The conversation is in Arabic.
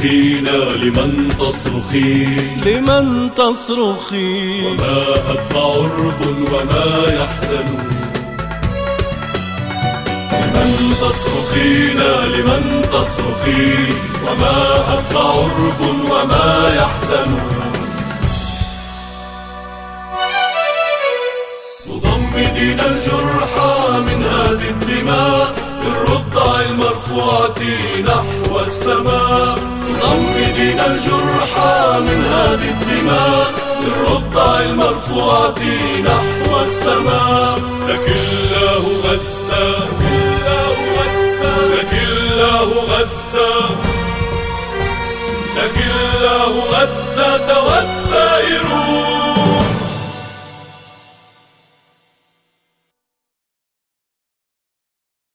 تصرخين لمن تصرخين لمن تصرخين وما هب عرب وما يحزن لمن تصرخين لمن تصرخين وما هب عرب وما يحزن مضمدين الجرحى من هذه الدماء بالرضع المرفوعة نحو السماء مضمدين الجرحى من هذه الدماء بالرضع المرفوعة نحو السماء لك الله غزة لك الله غزة لك الله غزة